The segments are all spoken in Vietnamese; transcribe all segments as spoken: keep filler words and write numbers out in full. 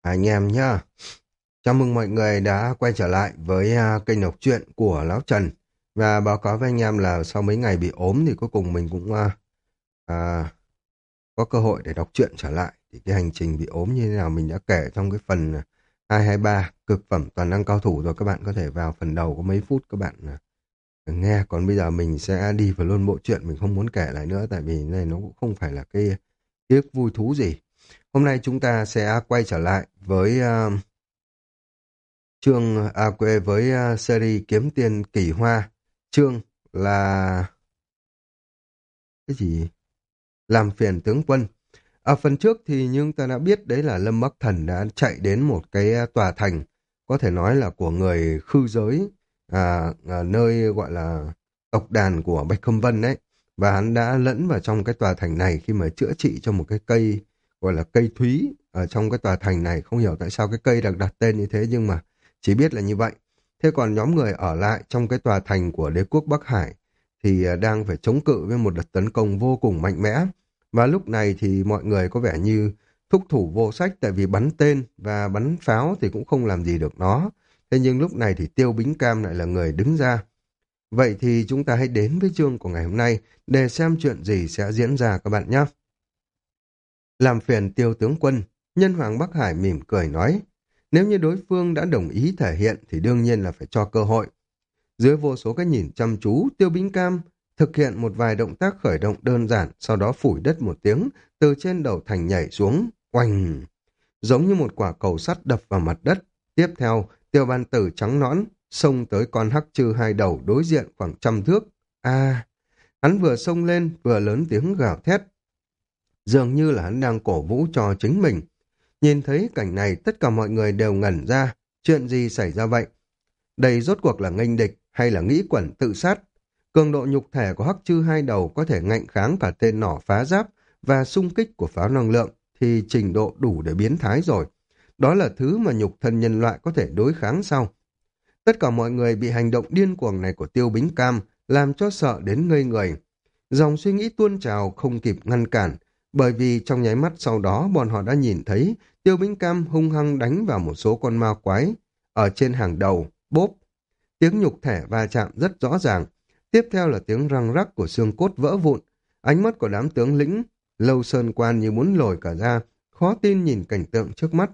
Anh em nhá, chào mừng mọi người đã quay trở lại với à, kênh đọc truyện của Lão Trần. Và báo cáo với anh em là sau mấy ngày bị ốm thì cuối cùng mình cũng à, à, có cơ hội để đọc truyện trở lại. Thì cái hành trình bị ốm như thế nào mình đã kể trong cái phần à, hai hai ba cực phẩm toàn năng cao thủ rồi, các bạn có thể vào phần đầu có mấy phút các bạn à, nghe. Còn bây giờ mình sẽ đi vào luôn bộ truyện, mình không muốn kể lại nữa tại vì này nó cũng không phải là cái ký ức vui thú gì. Hôm nay chúng ta sẽ quay trở lại với à, chương à quê với à, series Kiếm Tiền Kỳ Hoa. Chương là cái gì? Làm phiền tướng quân. Ở phần trước thì nhưng ta đã biết đấy là Lâm Bắc Thần đã chạy đến một cái à, tòa thành có thể nói là của người khư giới, à, à, nơi gọi là tộc đàn của Bạch Khâm Vân đấy, và hắn đã lẫn vào trong cái tòa thành này khi mà chữa trị cho một cái cây gọi là cây thúy ở trong cái tòa thành này. Không hiểu tại sao cái cây được đặt tên như thế, nhưng mà chỉ biết là như vậy. Thế còn nhóm người ở lại trong cái tòa thành của đế quốc Bắc Hải thì à, đang phải chống cự với một đợt tấn công vô cùng mạnh mẽ. Và lúc này thì mọi người có vẻ như thúc thủ vô sách, tại vì bắn tên và bắn pháo thì cũng không làm gì được nó. Thế nhưng lúc này thì Tiêu Bính Cam lại là người đứng ra. Vậy thì chúng ta hãy đến với chương của ngày hôm nay để xem chuyện gì sẽ diễn ra các bạn nhé. Làm phiền Tiêu tướng quân, Nhân Hoàng Bắc Hải mỉm cười nói. Nếu như đối phương đã đồng ý thể hiện thì đương nhiên là phải cho cơ hội. Dưới vô số cái nhìn chăm chú, Tiêu Bính Cam thực hiện một vài động tác khởi động đơn giản, sau đó phủi đất một tiếng, từ trên đầu thành nhảy xuống, oanh, giống như một quả cầu sắt đập vào mặt đất. Tiếp theo, Tiêu Ban Tử trắng nõn, xông tới con hắc trư hai đầu đối diện khoảng trăm thước. A, hắn vừa xông lên, vừa lớn tiếng gào thét. Dường như là hắn đang cổ vũ cho chính mình. Nhìn thấy cảnh này, tất cả mọi người đều ngẩn ra. Chuyện gì xảy ra vậy? Đây rốt cuộc là nghênh địch hay là nghĩ quẩn tự sát? Cường độ nhục thể của hắc chư hai đầu có thể ngạnh kháng cả tên nỏ phá giáp và xung kích của pháo năng lượng thì trình độ đủ để biến thái rồi. Đó là thứ mà nhục thân nhân loại có thể đối kháng sao? Tất cả mọi người bị hành động điên cuồng này của Tiêu Bính Cam làm cho sợ đến ngây người. Dòng suy nghĩ tuôn trào không kịp ngăn cản, bởi vì trong nháy mắt sau đó bọn họ đã nhìn thấy Tiêu Bính Cam hung hăng đánh vào một số con ma quái ở trên hàng đầu. Bốp, tiếng nhục thể va chạm rất rõ ràng. Tiếp theo là tiếng răng rắc của xương cốt vỡ vụn. Ánh mắt của đám tướng lĩnh Lâu Sơn Quan như muốn lồi cả ra, khó tin nhìn cảnh tượng trước mắt.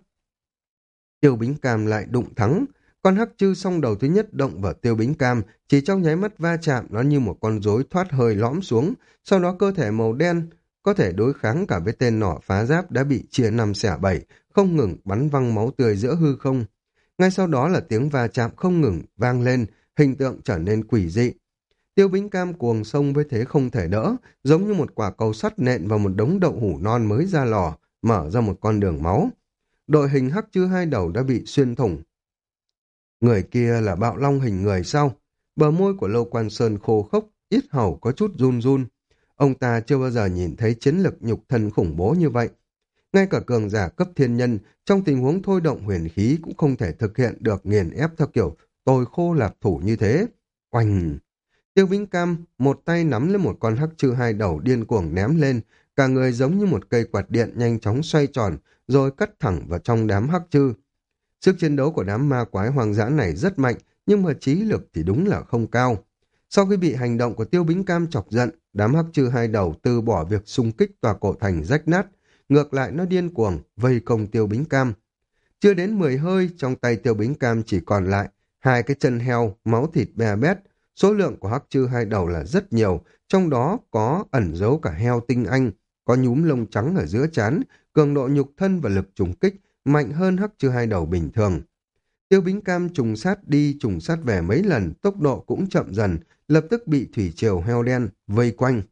Tiêu Bính Cam lại đụng thắng. Con hắc chư song đầu thứ nhất động vào Tiêu Bính Cam, chỉ trong nháy mắt va chạm nó như một con rối thoát hơi lõm xuống, sau đó cơ thể màu đen có thể đối kháng cả với tên nỏ phá giáp đã bị chia năm xẻ bảy, không ngừng bắn văng máu tươi giữa hư không. Ngay sau đó là tiếng va chạm không ngừng vang lên, hình tượng trở nên quỷ dị. Tiêu Bính Cam cuồng xông với thế không thể đỡ, giống như một quả cầu sắt nện vào một đống đậu hũ non mới ra lò, mở ra một con đường máu. Đội hình hắc chư hai đầu đã bị xuyên thủng. Người kia là bạo long hình người sao? Bờ môi của Lâu Quan Sơn khô khốc, yết hầu có chút run run. Ông ta chưa bao giờ nhìn thấy chiến lực nhục thân khủng bố như vậy. Ngay cả cường giả cấp thiên nhân trong tình huống thôi động huyền khí cũng không thể thực hiện được nghiền ép theo kiểu tôi khô lạp thủ như thế. Oanh! Tiêu Bính Cam một tay nắm lên một con hắc chư hai đầu điên cuồng ném lên, cả người giống như một cây quạt điện nhanh chóng xoay tròn rồi cắt thẳng vào trong đám hắc chư. Sức chiến đấu của đám ma quái hoang dã này rất mạnh, nhưng mà trí lực thì đúng là không cao. Sau khi bị hành động của Tiêu Bính Cam chọc giận, đám hắc chư hai đầu từ bỏ việc xung kích tòa cổ thành rách nát, ngược lại nó điên cuồng vây công Tiêu Bính Cam. Chưa đến mười hơi, trong tay Tiêu Bính Cam chỉ còn lại hai cái chân heo, máu thịt bè bét. Số lượng của hắc chư hai đầu là rất nhiều, trong đó có ẩn giấu cả heo tinh anh, có nhúm lông trắng ở giữa trán, cường độ nhục thân và lực trùng kích mạnh hơn hắc chư hai đầu bình thường. Tiêu Bính Cam trùng sát đi trùng sát về mấy lần, tốc độ cũng chậm dần, lập tức bị thủy triều heo đen vây quanh.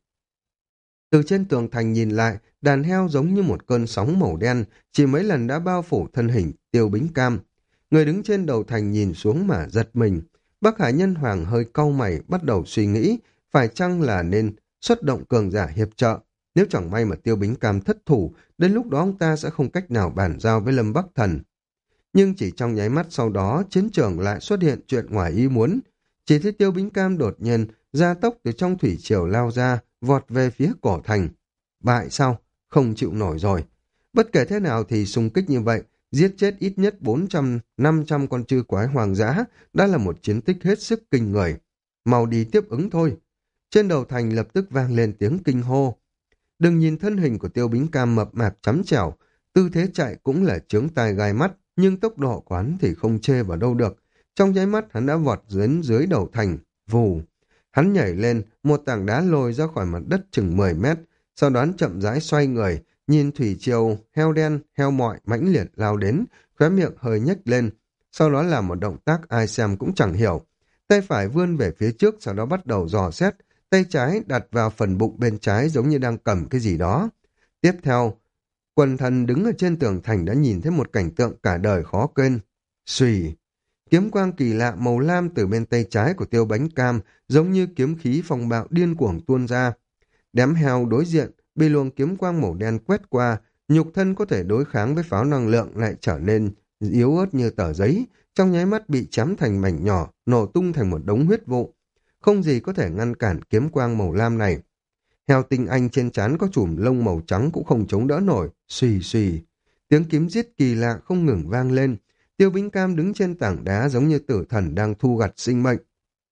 Từ trên tường thành nhìn lại, đàn heo giống như một cơn sóng màu đen, chỉ mấy lần đã bao phủ thân hình Tiêu Bính Cam. Người đứng trên đầu thành nhìn xuống mà giật mình. Bắc Hải Nhân Hoàng hơi cau mày, bắt đầu suy nghĩ, phải chăng là nên xuất động cường giả hiệp trợ. Nếu chẳng may mà Tiêu Bính Cam thất thủ, đến lúc đó ông ta sẽ không cách nào bàn giao với Lâm Bắc Thần. Nhưng chỉ trong nháy mắt sau đó, chiến trường lại xuất hiện chuyện ngoài ý muốn. Chỉ thấy Tiêu Bính Cam đột nhiên gia tốc từ trong thủy triều lao ra, vọt về phía cổ thành. Bại sao? Không chịu nổi rồi. Bất kể thế nào thì xung kích như vậy, giết chết ít nhất bốn trăm năm trăm con trư quái hoang dã, đã là một chiến tích hết sức kinh người. Mau đi tiếp ứng thôi. Trên đầu thành lập tức vang lên tiếng kinh hô. Đừng nhìn thân hình của Tiêu Bính Cam mập mạp chấm chẻo, tư thế chạy cũng là chướng tai gai mắt, nhưng tốc độ của hắn thì không chê vào đâu được. Trong nháy mắt hắn đã vọt đến dưới đầu thành, vù. Hắn nhảy lên, một tảng đá lồi ra khỏi mặt đất chừng mười mét, sau đó hắn chậm rãi xoay người, nhìn thủy triều, heo đen, heo mọi mãnh liệt lao đến, khóe miệng hơi nhếch lên, sau đó làm một động tác ai xem cũng chẳng hiểu. Tay phải vươn về phía trước, sau đó bắt đầu dò xét, tay trái đặt vào phần bụng bên trái giống như đang cầm cái gì đó. Tiếp theo, quần thần đứng ở trên tường thành đã nhìn thấy một cảnh tượng cả đời khó quên. Xùy, kiếm quang kỳ lạ màu lam từ bên tay trái của Tiêu Bánh Cam giống như kiếm khí phong bạo điên cuồng tuôn ra. Đám heo đối diện bị luồng kiếm quang màu đen quét qua, nhục thân có thể đối kháng với pháo năng lượng lại trở nên yếu ớt như tờ giấy, trong nháy mắt bị chém thành mảnh nhỏ, nổ tung thành một đống huyết vụ. Không gì có thể ngăn cản kiếm quang màu lam này. Heo tinh anh trên trán có chùm lông màu trắng cũng không chống đỡ nổi, xùy xùy. Tiếng kiếm giết kỳ lạ không ngừng vang lên. Tiêu Bính Cam đứng trên tảng đá giống như tử thần đang thu gặt sinh mệnh.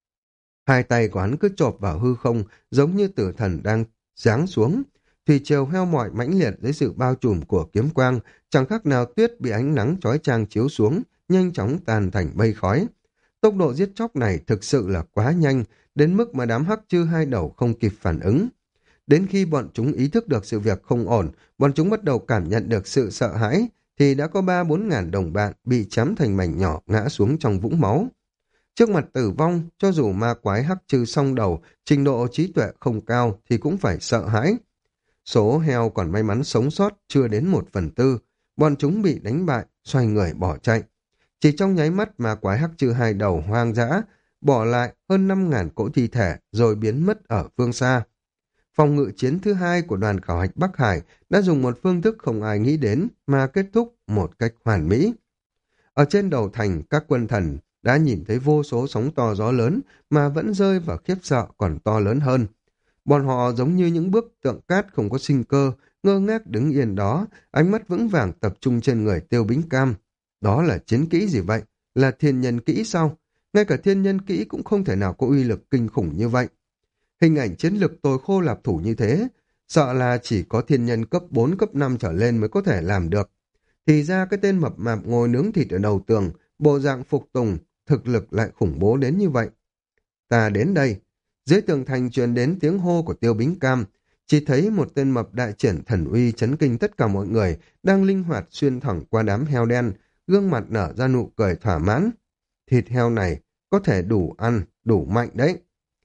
Hai tay của hắn cứ chộp vào hư không, giống như tử thần đang giáng xuống. Thủy triều heo mọi mãnh liệt dưới sự bao trùm của kiếm quang, chẳng khác nào tuyết bị ánh nắng chói chang chiếu xuống, nhanh chóng tan thành mây khói. Tốc độ giết chóc này thực sự là quá nhanh, đến mức mà đám hắc chư hai đầu không kịp phản ứng. Đến khi bọn chúng ý thức được sự việc không ổn, bọn chúng bắt đầu cảm nhận được sự sợ hãi, thì đã có ba bốn ngàn đồng bạn bị chém thành mảnh nhỏ ngã xuống trong vũng máu. Trước mặt tử vong, cho dù ma quái hắc chư song đầu, trình độ trí tuệ không cao thì cũng phải sợ hãi. Số heo còn may mắn sống sót chưa đến một phần tư, bọn chúng bị đánh bại, xoay người bỏ chạy. Chỉ trong nháy mắt mà quái hắc chư hai đầu hoang dã, bỏ lại hơn năm ngàn cỗ thi thể rồi biến mất ở phương xa. Phòng ngự chiến thứ hai của đoàn khảo hạch Bắc Hải đã dùng một phương thức không ai nghĩ đến mà kết thúc một cách hoàn mỹ. Ở trên đầu thành, các quân thần đã nhìn thấy vô số sóng to gió lớn mà vẫn rơi vào khiếp sợ còn to lớn hơn. Bọn họ giống như những bức tượng cát không có sinh cơ, ngơ ngác đứng yên đó, ánh mắt vững vàng tập trung trên người Tiêu Bính Cam. Đó là chiến kỹ gì vậy? Là thiên nhân kỹ sao? Ngay cả thiên nhân kỹ cũng không thể nào có uy lực kinh khủng như vậy. Hình ảnh chiến lực tồi khô lạp thủ như thế, sợ là chỉ có thiên nhân cấp bốn, cấp năm trở lên mới có thể làm được. Thì ra cái tên mập mạp ngồi nướng thịt ở đầu tường, bộ dạng phục tùng, thực lực lại khủng bố đến như vậy. Ta đến đây. Dưới tường thành truyền đến tiếng hô của Tiêu Bính Cam, chỉ thấy một tên mập đại triển thần uy chấn kinh tất cả mọi người, đang linh hoạt xuyên thẳng qua đám heo đen, gương mặt nở ra nụ cười thỏa mãn. Thịt heo này có thể đủ ăn, đủ mạnh đấy.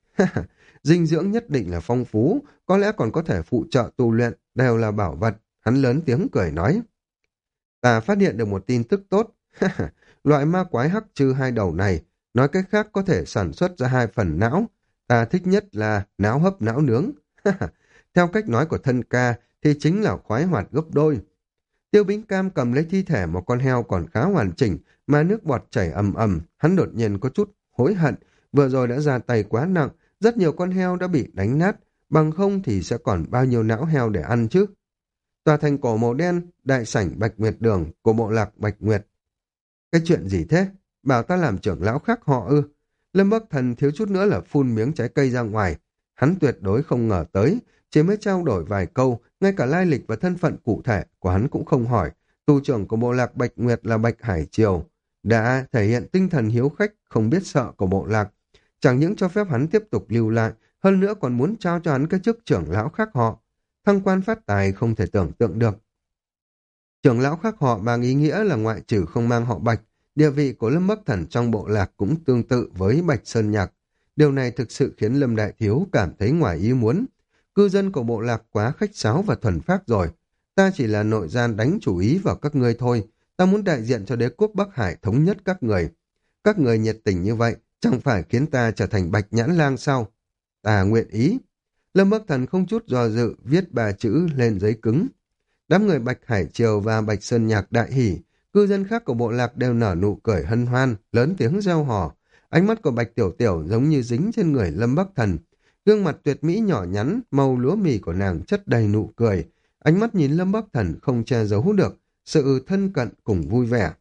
Dinh dưỡng nhất định là phong phú, có lẽ còn có thể phụ trợ tu luyện, đều là bảo vật. Hắn lớn tiếng cười nói. Ta phát hiện được một tin tức tốt. Loại ma quái hắc chư hai đầu này, nói cách khác có thể sản xuất ra hai phần não. Ta thích nhất là não hấp não nướng. Theo cách nói của thân ca thì chính là khoái hoạt gấp đôi. Tiêu Bính Cam cầm lấy thi thể một con heo còn khá hoàn chỉnh mà nước bọt chảy ầm ầm, hắn đột nhiên có chút hối hận, vừa rồi đã ra tay quá nặng, rất nhiều con heo đã bị đánh nát, bằng không thì sẽ còn bao nhiêu não heo để ăn chứ. Tòa thành cổ màu đen, đại sảnh Bạch Nguyệt Đường của bộ lạc Bạch Nguyệt. Cái chuyện gì thế? Bảo ta làm trưởng lão khác họ ư? Lâm Bắc Thần thiếu chút nữa là phun miếng trái cây ra ngoài. Hắn tuyệt đối không ngờ tới, chỉ mới trao đổi vài câu, ngay cả lai lịch và thân phận cụ thể của hắn cũng không hỏi. Tu trưởng của bộ lạc Bạch Nguyệt là Bạch Hải Triều, đã thể hiện tinh thần hiếu khách, không biết sợ của bộ lạc. Chẳng những cho phép hắn tiếp tục lưu lại, hơn nữa còn muốn trao cho hắn cái chức trưởng lão khác họ. Thăng quan phát tài không thể tưởng tượng được. Trưởng lão khác họ mang ý nghĩa là ngoại trừ không mang họ Bạch, địa vị của Lâm Bắc Thần trong bộ lạc cũng tương tự với Bạch Sơn Nhạc. Điều này thực sự khiến Lâm Đại Thiếu cảm thấy ngoài ý muốn. Cư dân của bộ lạc quá khách sáo và thuần phác rồi. Ta chỉ là nội gian đánh chủ ý vào các ngươi thôi. Ta muốn đại diện cho đế quốc Bắc Hải thống nhất các người. Các người nhiệt tình như vậy, chẳng phải khiến ta trở thành Bạch Nhãn Lang sao? Ta nguyện ý. Lâm Bắc Thần không chút do dự viết ba chữ lên giấy cứng. Đám người Bạch Hải Triều và Bạch Sơn Nhạc đại hỉ, cư dân khác của bộ lạc đều nở nụ cười hân hoan, lớn tiếng reo hò. Ánh mắt của Bạch Tiểu Tiểu giống như dính trên người Lâm Bắc Thần. Gương mặt tuyệt mỹ nhỏ nhắn, màu lúa mì của nàng chất đầy nụ cười. Ánh mắt nhìn Lâm Bắc Thần không che giấu được, sự thân cận cùng vui vẻ.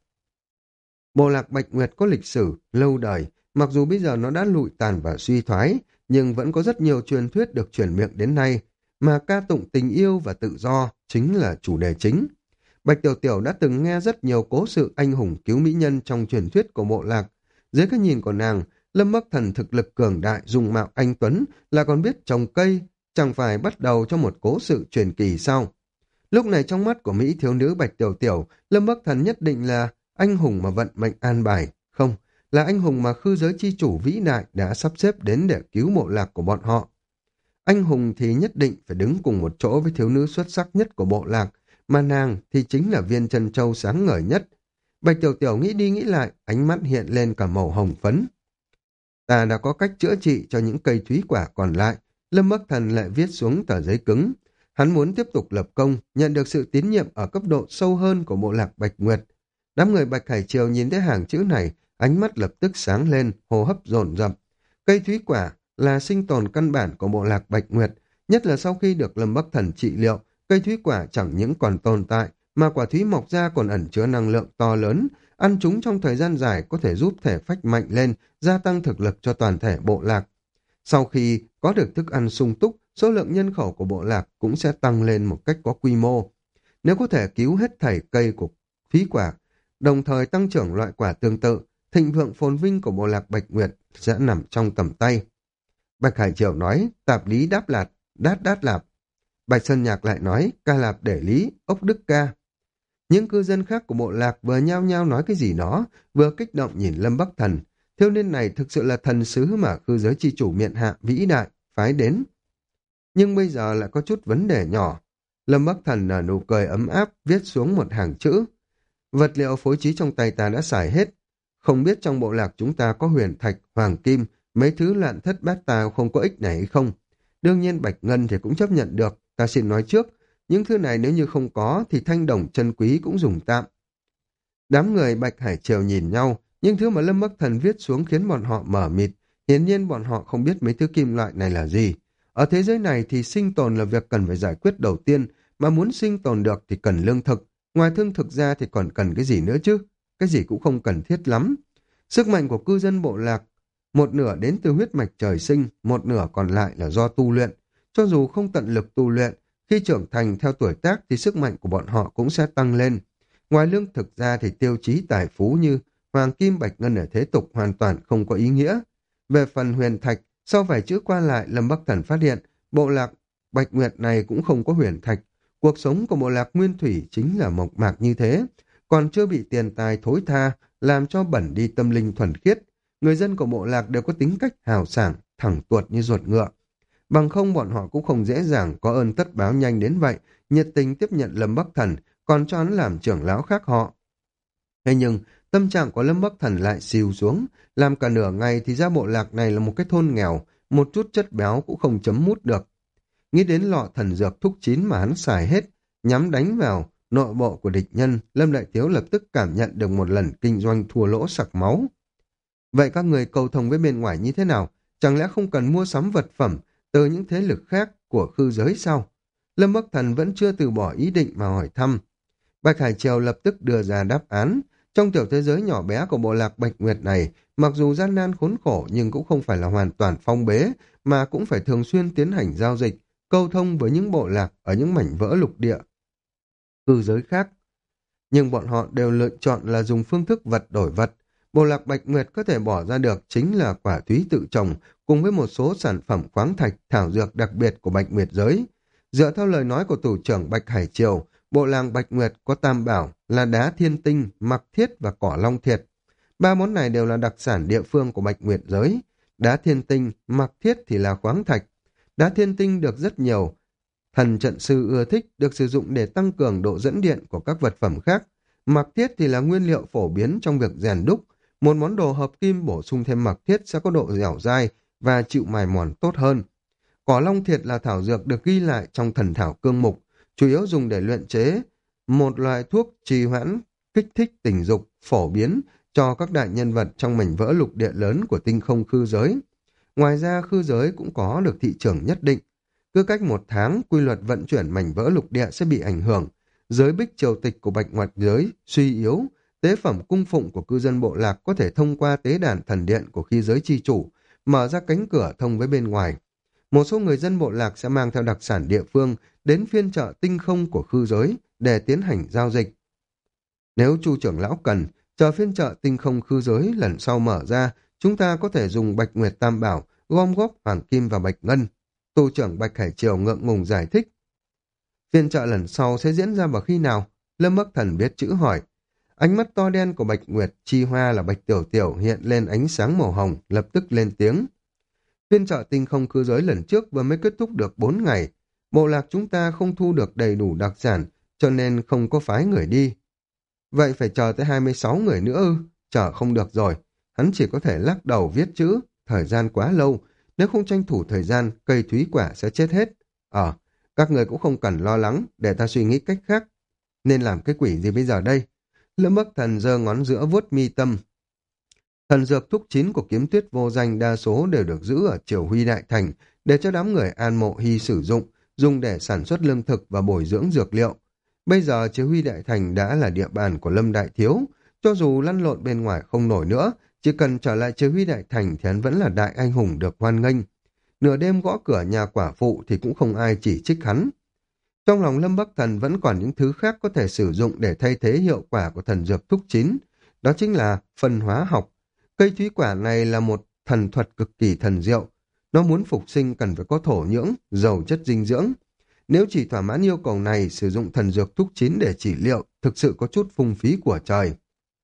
Bộ lạc Bạch Nguyệt có lịch sử, lâu đời, mặc dù bây giờ nó đã lụi tàn và suy thoái, nhưng vẫn có rất nhiều truyền thuyết được truyền miệng đến nay, mà ca tụng tình yêu và tự do chính là chủ đề chính. Bạch Tiểu Tiểu đã từng nghe rất nhiều cố sự anh hùng cứu mỹ nhân trong truyền thuyết của bộ lạc. Dưới cái nhìn của nàng, Lâm Bắc Thần thực lực cường đại, dung mạo anh tuấn, là còn biết trồng cây, chẳng phải bắt đầu cho một cố sự truyền kỳ sao? Lúc này trong mắt của Mỹ thiếu nữ Bạch Tiểu Tiểu, Lâm Bắc Thần nhất định là anh hùng mà vận mệnh an bài, không, là anh hùng mà khư giới chi chủ vĩ đại đã sắp xếp đến để cứu bộ lạc của bọn họ. Anh hùng thì nhất định phải đứng cùng một chỗ với thiếu nữ xuất sắc nhất của bộ lạc, mà nàng thì chính là viên chân châu sáng ngời nhất. Bạch Tiểu Tiểu nghĩ đi nghĩ lại, ánh mắt hiện lên cả màu hồng phấn. Ta đã có cách chữa trị cho những cây thúy quả còn lại. Lâm Bắc Thần lại viết xuống tờ giấy cứng. Hắn muốn tiếp tục lập công, nhận được sự tín nhiệm ở cấp độ sâu hơn của bộ lạc Bạch Nguyệt. Đám người Bạch Hải Triều nhìn thấy hàng chữ này, ánh mắt lập tức sáng lên, hô hấp dồn dập. Cây thúy quả là sinh tồn căn bản của bộ lạc Bạch Nguyệt, nhất là sau khi được Lâm Bắc Thần trị liệu, cây thúy quả chẳng những còn tồn tại, mà quả thúy mọc ra còn ẩn chứa năng lượng to lớn, ăn chúng trong thời gian dài có thể giúp thể phách mạnh lên, gia tăng thực lực cho toàn thể bộ lạc. Sau khi có được thức ăn sung túc, số lượng nhân khẩu của bộ lạc cũng sẽ tăng lên một cách có quy mô. Nếu có thể cứu hết thảy cây của thúy quả, đồng thời tăng trưởng loại quả tương tự, thịnh vượng phồn vinh của bộ lạc Bạch Nguyệt sẽ nằm trong tầm tay. Bạch Hải Triều nói, tạp lý đáp lạt, đát đát lạp. Bạch Sơn Nhạc lại nói, ca lạp để lý, ốc đức ca. Những cư dân khác của bộ lạc vừa nhao nhao nói cái gì đó, vừa kích động nhìn Lâm Bắc Thần. Thiếu niên này thực sự là thần sứ mà cư giới chi chủ miện hạ vĩ đại, phái đến. Nhưng bây giờ lại có chút vấn đề nhỏ. Lâm Bắc Thần nở nụ cười ấm áp, viết xuống một hàng chữ. Vật liệu phối trí trong tay ta đã xài hết. Không biết trong bộ lạc chúng ta có huyền thạch, hoàng kim, mấy thứ loạn thất bát tao không có ích này hay không. Đương nhiên Bạch Ngân thì cũng chấp nhận được, ta xin nói trước. Những thứ này nếu như không có thì thanh đồng chân quý cũng dùng tạm. Đám người Bạch Hải Triều nhìn nhau, nhưng thứ mà Lâm Bắc Thần viết xuống khiến bọn họ mở mịt. Hiển nhiên bọn họ không biết mấy thứ kim loại này là gì. Ở thế giới này thì sinh tồn là việc cần phải giải quyết đầu tiên, mà muốn sinh tồn được thì cần lương thực. Ngoài thương thực ra thì còn cần cái gì nữa chứ? Cái gì cũng không cần thiết lắm. Sức mạnh của cư dân bộ lạc, một nửa đến từ huyết mạch trời sinh, một nửa còn lại là do tu luyện. Cho dù không tận lực tu luyện, khi trưởng thành theo tuổi tác thì sức mạnh của bọn họ cũng sẽ tăng lên. Ngoài lương thực ra thì tiêu chí tài phú như hoàng kim bạch ngân ở thế tục hoàn toàn không có ý nghĩa. Về phần huyền thạch, sau vài chữ qua lại, Lâm Bắc Thần phát hiện bộ lạc Bạch Nguyệt này cũng không có huyền thạch. Cuộc sống của bộ lạc nguyên thủy chính là mộc mạc như thế, còn chưa bị tiền tài thối tha, làm cho bẩn đi tâm linh thuần khiết. Người dân của bộ lạc đều có tính cách hào sảng, thẳng tuột như ruột ngựa. Bằng không bọn họ cũng không dễ dàng có ơn tất báo nhanh đến vậy, nhiệt tình tiếp nhận Lâm Bắc Thần, còn cho hắn làm trưởng lão khác họ. Thế nhưng, tâm trạng của Lâm Bắc Thần lại xìu xuống, làm cả nửa ngày thì ra bộ lạc này là một cái thôn nghèo, một chút chất béo cũng không chấm mút được. Nghĩ đến lọ thần dược thúc chín mà hắn xài hết, nhắm đánh vào nội bộ của địch nhân, Lâm Đại Thiếu lập tức cảm nhận được một lần kinh doanh thua lỗ sặc máu. Vậy các người cầu thông với bên ngoài như thế nào? Chẳng lẽ không cần mua sắm vật phẩm từ những thế lực khác của khư giới sao? Lâm Bắc Thần vẫn chưa từ bỏ ý định mà hỏi thăm. Bạch Hải Triều lập tức đưa ra đáp án. Trong tiểu thế giới nhỏ bé của bộ lạc Bạch Nguyệt này, mặc dù gian nan khốn khổ nhưng cũng không phải là hoàn toàn phong bế, mà cũng phải thường xuyên tiến hành giao dịch, câu thông với những bộ lạc ở những mảnh vỡ lục địa khư giới khác. Nhưng bọn họ đều lựa chọn là dùng phương thức vật đổi vật. Bộ lạc Bạch Nguyệt có thể bỏ ra được chính là quả thúy tự trồng cùng với một số sản phẩm khoáng thạch, thảo dược đặc biệt của Bạch Nguyệt giới. Dựa theo lời nói của thủ trưởng Bạch Hải Triều, bộ làng Bạch Nguyệt có tam bảo là đá thiên tinh, mặc thiết và cỏ long thiệt. Ba món này đều là đặc sản địa phương của Bạch Nguyệt giới. Đá thiên tinh, mặc thiết thì là khoáng thạch. Đá thiên tinh được rất nhiều thần trận sư ưa thích, được sử dụng để tăng cường độ dẫn điện của các vật phẩm khác. Mặc thiết thì là nguyên liệu phổ biến trong việc rèn đúc. Một món đồ hợp kim bổ sung thêm mặc thiết sẽ có độ dẻo dai và chịu mài mòn tốt hơn. Cỏ long thiệt là thảo dược được ghi lại trong thần thảo cương mục, chủ yếu dùng để luyện chế một loại thuốc trì hoãn, kích thích tình dục, phổ biến cho các đại nhân vật trong mảnh vỡ lục địa lớn của tinh không khư giới. Ngoài ra khư giới cũng có được thị trường nhất định. Cứ cách một tháng, quy luật vận chuyển mảnh vỡ lục địa sẽ bị ảnh hưởng. giới bích triều tịch của Bạch Ngoạch giới suy yếu, tế phẩm cung phụng của cư dân bộ lạc có thể thông qua tế đàn thần điện của khí giới chi chủ, mở ra cánh cửa thông với bên ngoài. Một số người dân bộ lạc sẽ mang theo đặc sản địa phương đến phiên chợ tinh không của khư giới để tiến hành giao dịch. Nếu Chu trưởng lão cần, chờ phiên chợ tinh không khư giới lần sau mở ra, chúng ta có thể dùng Bạch Nguyệt Tam Bảo gom góp hoàng kim và bạch ngân. Tu trưởng Bạch Hải Triều ngượng ngùng giải thích. Phiên chợ lần sau sẽ diễn ra vào khi nào? Lâm Bắc Thần biết chữ hỏi. Ánh mắt to đen của Bạch Nguyệt chi hoa là Bạch Tiểu Tiểu hiện lên ánh sáng màu hồng, lập tức lên tiếng. Phiên chợ tinh không khư giới lần trước vừa mới kết thúc được bốn ngày. Bộ lạc chúng ta không thu được đầy đủ đặc sản, cho nên không có phái người đi. Vậy phải chờ tới hai mươi sáu người nữa ư? Chờ không được rồi. Hắn chỉ có thể lắc đầu viết chữ. Thời gian quá lâu. Nếu không tranh thủ thời gian, cây thúy quả sẽ chết hết. Ờ, các người cũng không cần lo lắng, để ta suy nghĩ cách khác. Nên làm cái quỷ gì bây giờ đây? Lâm Bắc Thần giơ ngón giữa vuốt mi tâm. Thần dược thúc chín của kiếm tuyết vô danh đa số đều được giữ ở Triều Huy Đại Thành để cho đám người An Mộ Hy sử dụng, dùng để sản xuất lương thực và bồi dưỡng dược liệu. Bây giờ Triều Huy Đại Thành đã là địa bàn của Lâm Đại Thiếu, cho dù lăn lộn bên ngoài không nổi nữa, chỉ cần trở lại Triều Huy Đại Thành thì hắn vẫn là đại anh hùng được hoan nghênh. Nửa đêm gõ cửa nhà quả phụ thì cũng không ai chỉ trích hắn. Trong lòng Lâm Bắc Thần vẫn còn những thứ khác có thể sử dụng để thay thế hiệu quả của thần dược thúc chín, đó chính là phân hóa học. Cây thúy quả này là một thần thuật cực kỳ thần diệu. Nó muốn phục sinh cần phải có thổ nhưỡng, giàu chất dinh dưỡng. Nếu chỉ thỏa mãn yêu cầu này, sử dụng thần dược thúc chín để trị liệu thực sự có chút phung phí của trời.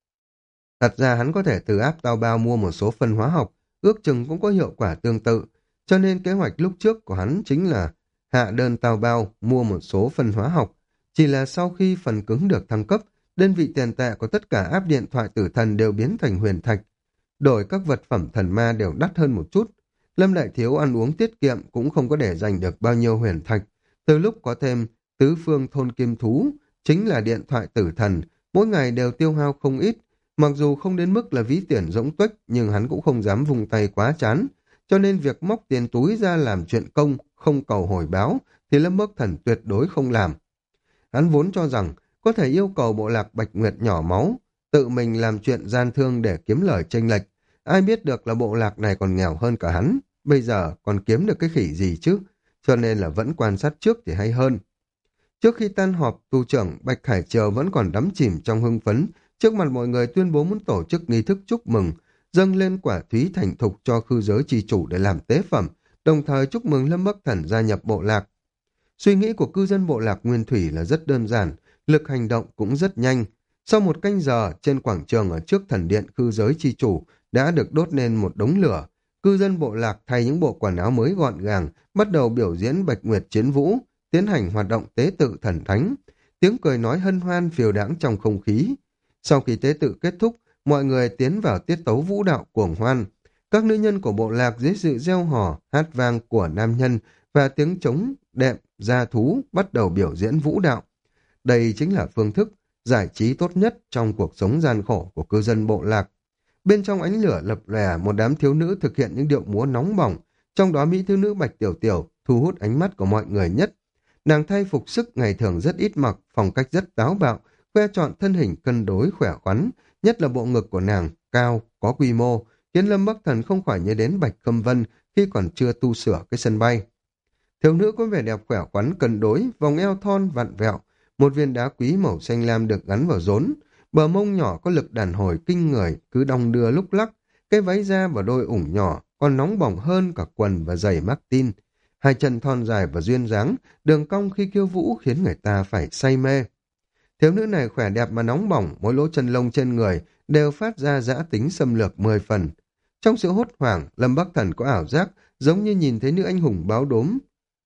Thật ra hắn có thể từ áp tao bao mua một số phân hóa học, ước chừng cũng có hiệu quả tương tự. Cho nên kế hoạch lúc trước của hắn chính là hạ đơn tao bao mua một số phân hóa học. Chỉ là sau khi phần cứng được thăng cấp, đơn vị tiền tệ của tất cả áp điện thoại tử thần đều biến thành huyền thạch. Đổi các vật phẩm thần ma đều đắt hơn một chút. Lâm Đại Thiếu ăn uống tiết kiệm cũng không có để dành được bao nhiêu huyền thạch. Từ lúc có thêm tứ phương thôn kim thú, chính là điện thoại tử thần, mỗi ngày đều tiêu hao không ít. Mặc dù không đến mức là ví tiền rỗng tuếch, nhưng hắn cũng không dám vung tay quá chán. Cho nên việc móc tiền túi ra làm chuyện công, không cầu hồi báo, thì Lâm Bắc Thần tuyệt đối không làm. Hắn vốn cho rằng có thể yêu cầu bộ lạc Bạch Nguyệt nhỏ máu, tự mình làm chuyện gian thương để kiếm lời chênh lệch. Ai biết được là bộ lạc này còn nghèo hơn cả hắn, bây giờ còn kiếm được cái khỉ gì chứ, cho nên là vẫn quan sát trước thì hay hơn. Trước khi tan họp, tu trưởng Bạch Hải Triều vẫn còn đắm chìm trong hưng phấn, trước mặt mọi người tuyên bố muốn tổ chức nghi thức chúc mừng, dâng lên quả thúy thành thục cho khư giới chi chủ để làm tế phẩm, đồng thời chúc mừng Lâm Bắc Thần gia nhập bộ lạc. Suy nghĩ của cư dân bộ lạc Nguyên Thủy là rất đơn giản, lực hành động cũng rất nhanh. Sau một canh giờ, trên quảng trường ở trước thần điện khư giới chi chủ đã được đốt lên một đống lửa. Cư dân bộ lạc thay những bộ quần áo mới gọn gàng, bắt đầu biểu diễn Bạch Nguyệt chiến vũ, tiến hành hoạt động tế tự thần thánh. Tiếng cười nói hân hoan phiêu đãng trong không khí. Sau khi tế tự kết thúc, mọi người tiến vào tiết tấu vũ đạo cuồng hoan. Các nữ nhân của bộ lạc dưới sự reo hò, hát vang của nam nhân và tiếng trống đệm, gia thú bắt đầu biểu diễn vũ đạo. Đây chính là phương thức giải trí tốt nhất trong cuộc sống gian khổ của cư dân bộ lạc. Bên trong ánh lửa lập lòe, một đám thiếu nữ thực hiện những điệu múa nóng bỏng, trong đó mỹ thiếu nữ Bạch Tiểu Tiểu thu hút ánh mắt của mọi người nhất. Nàng thay phục sức ngày thường rất ít mặc, phong cách rất táo bạo, khoe trọn thân hình cân đối khỏe khoắn, nhất là bộ ngực của nàng cao, có quy mô, khiến Lâm Bắc Thần không khỏi nhớ đến Bạch Khâm Vân khi còn chưa tu sửa cái sân bay. Thiếu nữ có vẻ đẹp khỏe khoắn cân đối, vòng eo thon vặn vẹo, một viên đá quý màu xanh lam được gắn vào rốn, bờ mông nhỏ có lực đàn hồi kinh người, cứ đong đưa lúc lắc, cái váy da và đôi ủng nhỏ còn nóng bỏng hơn cả quần và giày Martin. Hai chân thon dài và duyên dáng, đường cong khi khiêu vũ khiến người ta phải say mê. Thiếu nữ này khỏe đẹp mà nóng bỏng, mỗi lỗ chân lông trên người đều phát ra dã tính xâm lược mười phần. Trong sự hốt hoảng, Lâm Bắc Thần có ảo giác giống như nhìn thấy nữ anh hùng báo đốm.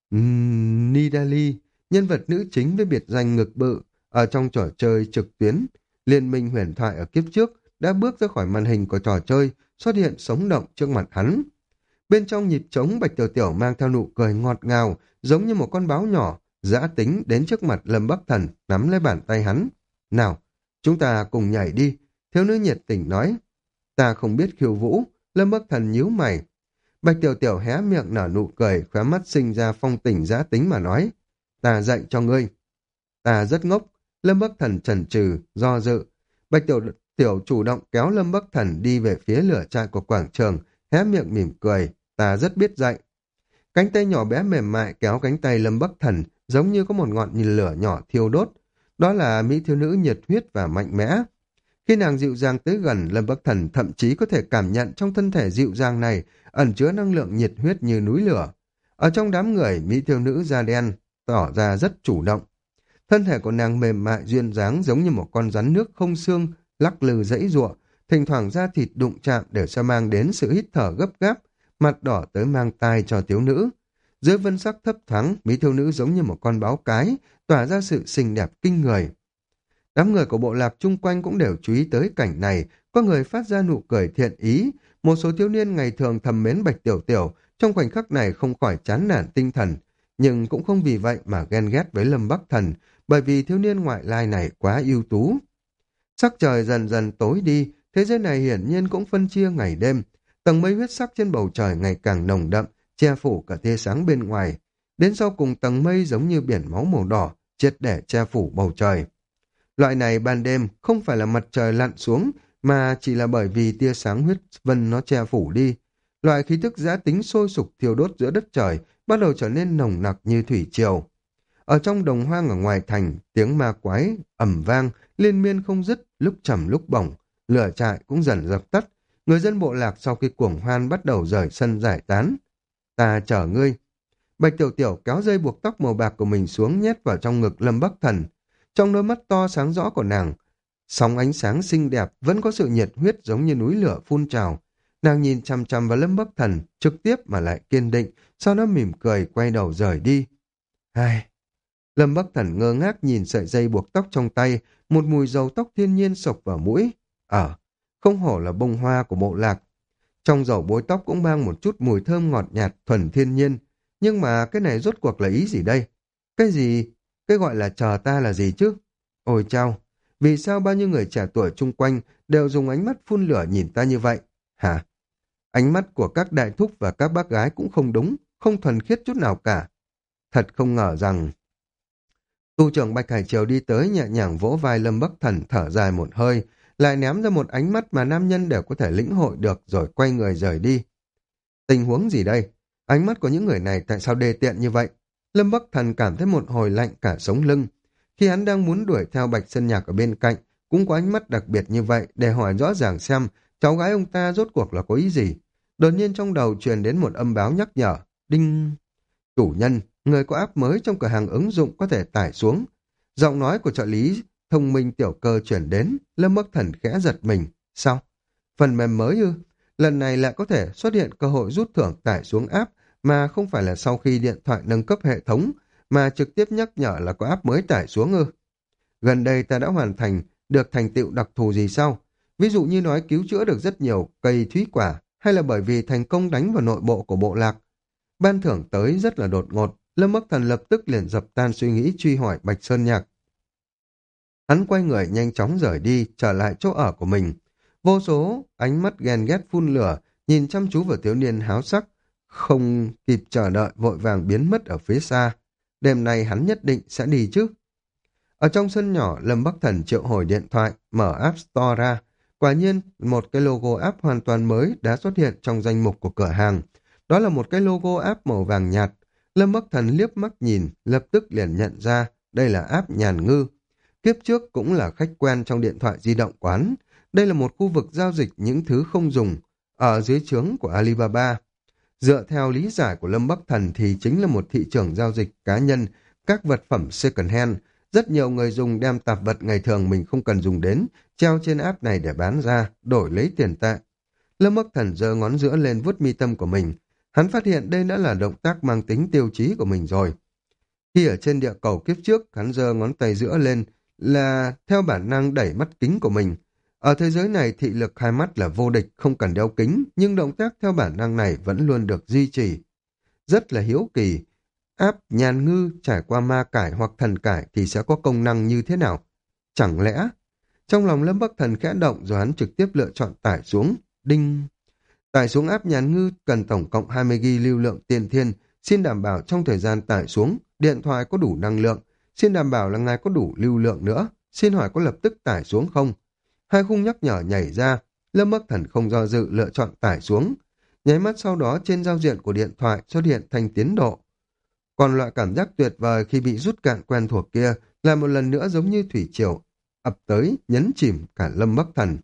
Uhm, Nidali, nhân vật nữ chính với biệt danh ngực bự, ở trong trò chơi trực tuyến, Liên minh huyền thoại ở kiếp trước, đã bước ra khỏi màn hình của trò chơi, xuất hiện sống động trước mặt hắn. Bên trong nhịp trống, Bạch Tiểu Tiểu mang theo nụ cười ngọt ngào, giống như một con báo nhỏ, dã tính đến trước mặt Lâm Bắc Thần, nắm lấy bàn tay hắn. Nào, chúng ta cùng nhảy đi, thiếu nữ nhiệt tình nói. Ta không biết khiêu vũ, Lâm Bắc Thần nhíu mày. Bạch Tiểu Tiểu hé miệng nở nụ cười, khóe mắt sinh ra phong tình dã tính mà nói. Ta dạy cho ngươi. Ta rất ngốc, Lâm Bắc Thần chần chừ, do dự. Bạch Tiểu Tiểu chủ động kéo Lâm Bắc Thần đi về phía lửa trại của quảng trường, hé miệng mỉm cười, ta rất biết dạy. Cánh tay nhỏ bé mềm mại kéo cánh tay Lâm Bắc Thần, giống như có một ngọn nhìn lửa nhỏ thiêu đốt. Đó là mỹ thiếu nữ nhiệt huyết và mạnh mẽ. Khi nàng dịu dàng tới gần, Lâm Bắc Thần thậm chí có thể cảm nhận trong thân thể dịu dàng này ẩn chứa năng lượng nhiệt huyết như núi lửa. Ở trong đám người, mỹ thiếu nữ da đen tỏ ra rất chủ động. Thân thể của nàng mềm mại duyên dáng giống như một con rắn nước không xương, lắc lư dãy giụa, thỉnh thoảng da thịt đụng chạm để cho mang đến sự hít thở gấp gáp, mặt đỏ tới mang tai cho thiếu nữ. Dưới vân sắc thấp thoáng, mỹ thiếu nữ giống như một con báo cái, tỏa ra sự xinh đẹp kinh người. Đám người của bộ lạc chung quanh cũng đều chú ý tới cảnh này, có người phát ra nụ cười thiện ý, một số thiếu niên ngày thường thầm mến Bạch Tiểu Tiểu, trong khoảnh khắc này không khỏi chán nản tinh thần, nhưng cũng không vì vậy mà ghen ghét với Lâm Bắc Thần, bởi vì thiếu niên ngoại lai này quá ưu tú. Sắc trời dần dần tối đi, thế giới này hiển nhiên cũng phân chia ngày đêm, tầng mây huyết sắc trên bầu trời ngày càng nồng đậm, che phủ cả tia sáng bên ngoài. Đến sau cùng tầng mây giống như biển máu màu đỏ, triệt để che phủ bầu trời. Loại này ban đêm không phải là mặt trời lặn xuống, mà chỉ là bởi vì tia sáng huyết vân nó che phủ đi. Loại khí thức giã tính sôi sục thiêu đốt giữa đất trời bắt đầu trở nên nồng nặc như thủy triều. Ở trong đồng hoang ở ngoài thành, tiếng ma quái ầm vang, liên miên không dứt, lúc trầm lúc bổng, lửa trại cũng dần dập tắt. Người dân bộ lạc sau khi cuồng hoan bắt đầu rời sân giải tán. Ta chở ngươi. Bạch Tiểu Tiểu kéo dây buộc tóc màu bạc của mình xuống nhét vào trong ngực Lâm Bắc Thần. Trong đôi mắt to sáng rõ của nàng, sóng ánh sáng xinh đẹp vẫn có sự nhiệt huyết giống như núi lửa phun trào. Nàng nhìn chằm chằm vào Lâm Bắc Thần, trực tiếp mà lại kiên định, sau đó mỉm cười quay đầu rời đi. Ai... Lâm Bắc Thần ngơ ngác nhìn sợi dây buộc tóc trong tay, một mùi dầu tóc thiên nhiên sộc vào mũi. Ở, không hổ là bông hoa của bộ lạc. Trong dầu bối tóc cũng mang một chút mùi thơm ngọt nhạt thuần thiên nhiên. Nhưng mà cái này rốt cuộc là ý gì đây? Cái gì? Cái gọi là chờ ta là gì chứ? Ôi chao! Vì sao bao nhiêu người trẻ tuổi chung quanh đều dùng ánh mắt phun lửa nhìn ta như vậy? Hả? Ánh mắt của các đại thúc và các bác gái cũng không đúng, không thuần khiết chút nào cả. Thật không ngờ rằng... Tu trưởng Bạch Hải Triều đi tới nhẹ nhàng vỗ vai Lâm Bắc Thần thở dài một hơi, lại ném ra một ánh mắt mà nam nhân đều có thể lĩnh hội được rồi quay người rời đi. Tình huống gì đây? Ánh mắt của những người này tại sao đề tiện như vậy? Lâm Bắc Thần cảm thấy một hồi lạnh cả sống lưng. Khi hắn đang muốn đuổi theo Bạch Sơn Nhạc ở bên cạnh, cũng có ánh mắt đặc biệt như vậy để hỏi rõ ràng xem cháu gái ông ta rốt cuộc là có ý gì. Đột nhiên trong đầu truyền đến một âm báo nhắc nhở. Đinh! Chủ nhân, người có app mới trong cửa hàng ứng dụng có thể tải xuống. Giọng nói của trợ lý thông minh tiểu cơ chuyển đến, Lâm Bắc Thần khẽ giật mình. Sao? Phần mềm mới ư? Lần này lại có thể xuất hiện cơ hội rút thưởng tải xuống app mà không phải là sau khi điện thoại nâng cấp hệ thống, mà trực tiếp nhắc nhở là có app mới tải xuống ư? Gần đây ta đã hoàn thành được thành tựu đặc thù gì sao? Ví dụ như nói cứu chữa được rất nhiều cây thúy quả, hay là bởi vì thành công đánh vào nội bộ của bộ lạc. Ban thưởng tới rất là đột ngột, Lâm Bắc Thần lập tức liền dập tan suy nghĩ truy hỏi Bạch Sơn Nhạc. Hắn quay người nhanh chóng rời đi, trở lại chỗ ở của mình. Vô số ánh mắt ghen ghét phun lửa, nhìn chăm chú vào thiếu niên háo sắc, không kịp chờ đợi vội vàng biến mất ở phía xa. Đêm nay hắn nhất định sẽ đi chứ. Ở trong sân nhỏ, Lâm Bắc Thần triệu hồi điện thoại, mở App Store ra. Quả nhiên, một cái logo app hoàn toàn mới đã xuất hiện trong danh mục của cửa hàng. Đó là một cái logo app màu vàng nhạt. Lâm Bắc Thần liếc mắt nhìn, lập tức liền nhận ra đây là app Nhàn Ngư. Kiếp trước cũng là khách quen trong điện thoại di động quán. Đây là một khu vực giao dịch những thứ không dùng, ở dưới trướng của Alibaba. Dựa theo lý giải của Lâm Bắc Thần thì chính là một thị trường giao dịch cá nhân, các vật phẩm second hand. Rất nhiều người dùng đem tạp vật ngày thường mình không cần dùng đến, treo trên app này để bán ra, đổi lấy tiền tệ. Lâm Bắc Thần giơ ngón giữa lên vuốt mi tâm của mình. Hắn phát hiện đây đã là động tác mang tính tiêu chí của mình rồi. Khi ở trên địa cầu kiếp trước, hắn giơ ngón tay giữa lên là theo bản năng đẩy mắt kính của mình. Ở thế giới này, thị lực hai mắt là vô địch, không cần đeo kính, nhưng động tác theo bản năng này vẫn luôn được duy trì. Rất là hiếu kỳ, app Nhàn Ngư trải qua ma cải hoặc thần cải thì sẽ có công năng như thế nào? Chẳng lẽ... Trong lòng Lâm Bắc Thần khẽ động rồi hắn trực tiếp lựa chọn tải xuống. Đinh! Tải xuống app Nhàn Ngư cần tổng cộng hai mươi gi ga bai lưu lượng tiền thiên, xin đảm bảo trong thời gian tải xuống, điện thoại có đủ năng lượng, Xin đảm bảo là ngài có đủ lưu lượng nữa. Xin hỏi có lập tức tải xuống không? Hai khung nhắc nhở nhảy ra. Lâm Bắc Thần không do dự lựa chọn tải xuống. Nháy mắt sau đó trên giao diện của điện thoại xuất hiện thành tiến độ. Còn loại cảm giác tuyệt vời khi bị rút cạn quen thuộc kia là một lần nữa giống như thủy triều ập tới nhấn chìm cả Lâm Bắc Thần.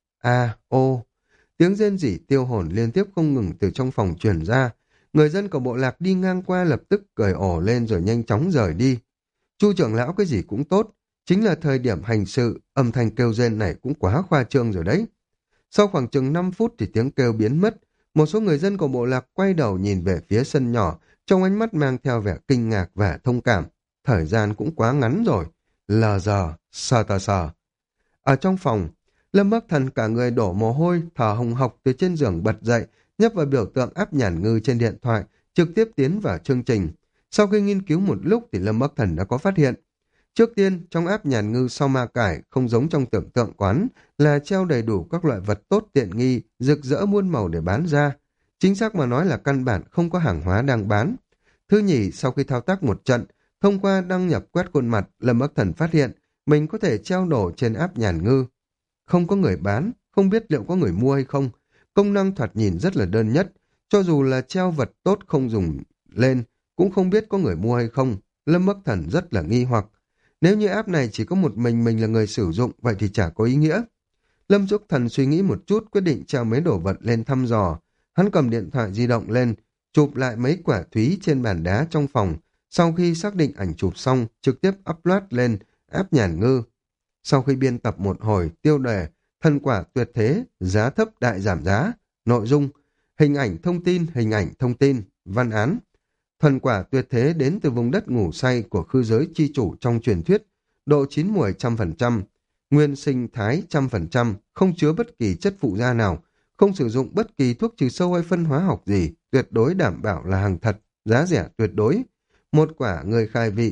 A, ô, tiếng rên rỉ tiêu hồn liên tiếp không ngừng từ trong phòng truyền ra. Người dân của bộ lạc đi ngang qua lập tức cười ổ lên rồi nhanh chóng rời đi. Chu trưởng lão cái gì cũng tốt, chính là thời điểm hành sự, âm thanh kêu rên này cũng quá khoa trương rồi đấy. Sau khoảng chừng năm phút thì tiếng kêu biến mất, một số người dân của bộ lạc quay đầu nhìn về phía sân nhỏ, trong ánh mắt mang theo vẻ kinh ngạc và thông cảm. Thời gian cũng quá ngắn rồi. Lờ giờ, sờ tờ sờ. Ở trong phòng, Lâm Bắc Thần cả người đổ mồ hôi, thở hồng hộc từ trên giường bật dậy, nhấp vào biểu tượng áp nhàn ngư trên điện thoại, trực tiếp tiến vào chương trình. Sau khi nghiên cứu một lúc thì Lâm Bắc Thần đã có phát hiện. Trước tiên, trong áp nhàn ngư sau ma cải, không giống trong tưởng tượng quán, là treo đầy đủ các loại vật tốt tiện nghi, rực rỡ muôn màu để bán ra. Chính xác mà nói là căn bản không có hàng hóa đang bán. Thứ nhì, sau khi thao tác một trận, thông qua đăng nhập quét khuôn mặt, Lâm Bắc Thần phát hiện mình có thể treo đồ trên áp nhàn ngư. Không có người bán, không biết liệu có người mua hay không. Công năng thoạt nhìn rất là đơn nhất, cho dù là treo vật tốt không dùng lên, cũng không biết có người mua hay không. Lâm Bắc Thần rất là nghi hoặc. Nếu như app này chỉ có một mình mình là người sử dụng, vậy thì chả có ý nghĩa. Lâm Bắc Thần suy nghĩ một chút, quyết định treo mấy đồ vật lên thăm dò. Hắn cầm điện thoại di động lên, chụp lại mấy quả thúy trên bàn đá trong phòng. Sau khi xác định ảnh chụp xong, trực tiếp upload lên app nhàn ngư. Sau khi biên tập một hồi, tiêu đề, thần quả tuyệt thế, giá thấp đại giảm giá, nội dung, hình ảnh thông tin, hình ảnh thông tin, văn án. Thần quả tuyệt thế đến từ vùng đất ngủ say của khư giới chi chủ trong truyền thuyết, độ chín mùi trăm phần trăm, nguyên sinh thái trăm phần trăm, không chứa bất kỳ chất phụ gia nào, không sử dụng bất kỳ thuốc trừ sâu hay phân hóa học gì, tuyệt đối đảm bảo là hàng thật, giá rẻ tuyệt đối. Một quả người khai vị,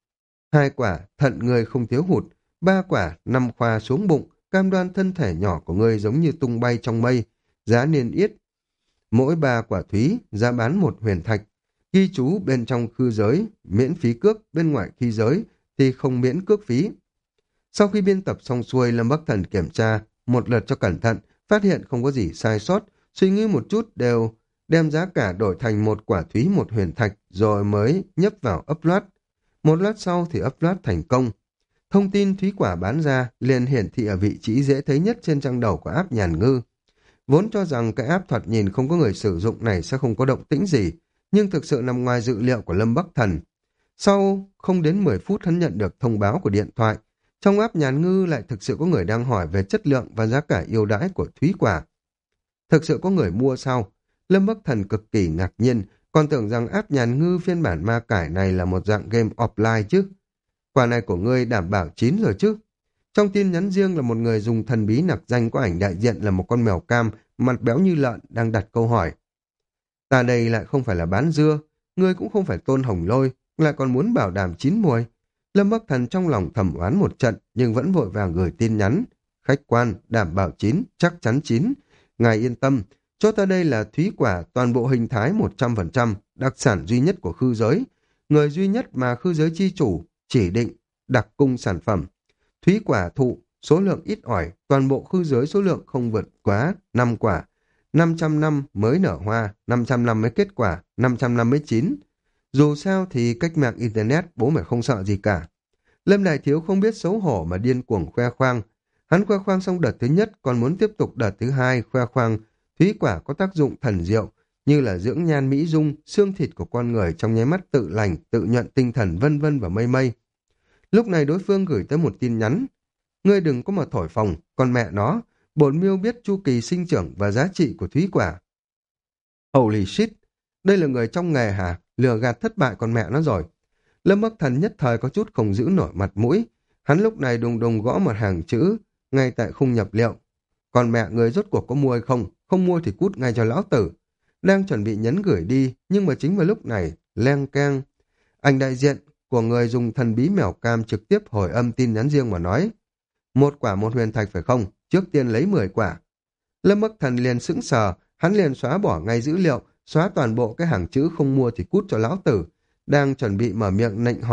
hai quả thận người không thiếu hụt, ba quả năm khoa xuống bụng, cam đoan thân thể nhỏ của ngươi giống như tung bay trong mây, giá niên yết. Mỗi ba quả thúy, giá bán một huyền thạch, ghi chú bên trong khư giới, miễn phí cước, bên ngoài khi giới thì không miễn cước phí. Sau khi biên tập xong xuôi, Lâm Bắc Thần kiểm tra một lượt cho cẩn thận, phát hiện không có gì sai sót, suy nghĩ một chút đều đem giá cả đổi thành một quả thúy một huyền thạch rồi mới nhấp vào upload. Một lát sau thì upload thành công. Thông tin thúy quả bán ra liền hiển thị ở vị trí dễ thấy nhất trên trang đầu của app nhàn ngư. Vốn cho rằng cái app thoạt nhìn không có người sử dụng này sẽ không có động tĩnh gì, nhưng thực sự nằm ngoài dự liệu của Lâm Bắc Thần. Sau không đến mười phút hắn nhận được thông báo của điện thoại. Trong app nhàn ngư lại thực sự có người đang hỏi về chất lượng và giá cả ưu đãi của thúy quả. Thực sự có người mua sao? Lâm Bắc Thần cực kỳ ngạc nhiên, còn tưởng rằng app nhàn ngư phiên bản ma cải này là một dạng game offline chứ. Quả này của ngươi đảm bảo chín rồi chứ. Trong tin nhắn riêng là một người dùng thần bí nặc danh có ảnh đại diện là một con mèo cam, mặt béo như lợn đang đặt câu hỏi. Ta đây lại không phải là bán dưa, ngươi cũng không phải Tôn Hồng Lôi, lại còn muốn bảo đảm chín mùi. Lâm Bắc Thần trong lòng thầm oán một trận nhưng vẫn vội vàng gửi tin nhắn. Khách quan, đảm bảo chín, chắc chắn chín. Ngài yên tâm, cho ta đây là thúy quả toàn bộ hình thái một trăm phần trăm, đặc sản duy nhất của khư giới. Người duy nhất mà khư giới chi chủ chỉ định đặc cung sản phẩm. Thúy quả thụ, số lượng ít ỏi, toàn bộ khư giới số lượng không vượt quá năm quả. năm trăm năm mới nở hoa, năm trăm năm mới kết quả, năm trăm năm mới chín. Dù sao thì cách mạng Internet bố mẹ không sợ gì cả. Lâm Đại Thiếu không biết xấu hổ mà điên cuồng khoe khoang. Hắn khoe khoang xong đợt thứ nhất còn muốn tiếp tục đợt thứ hai khoe khoang thúy quả có tác dụng thần diệu như là dưỡng nhan mỹ dung, xương thịt của con người trong nháy mắt tự lành, tự nhuận tinh thần vân vân và mây mây. Lúc này đối phương gửi tới một tin nhắn. Ngươi đừng có mà thổi phồng, con mẹ nó, bổn miêu biết chu kỳ sinh trưởng và giá trị của thúy quả. Holy shit, đây là người trong nghề hả? Lừa gạt thất bại con mẹ nó rồi. Lâm Bắc Thần nhất thời có chút không giữ nổi mặt mũi. Hắn lúc này đùng đùng gõ một hàng chữ ngay tại khung nhập liệu. Còn mẹ người rốt cuộc có mua hay không? Không mua thì cút ngay cho lão tử. Đang chuẩn bị nhấn gửi đi, nhưng mà chính vào lúc này, leng keng. Ảnh đại diện của người dùng thần bí mèo cam trực tiếp hồi âm tin nhắn riêng mà nói. Một quả một huyền thạch phải không? Trước tiên lấy mười quả. Lâm Bắc Thần liền sững sờ, hắn liền xóa bỏ ngay dữ liệu, xóa toàn bộ cái hàng chữ không mua thì cút cho lão tử. Đang chuẩn bị mở miệng nịnh hót,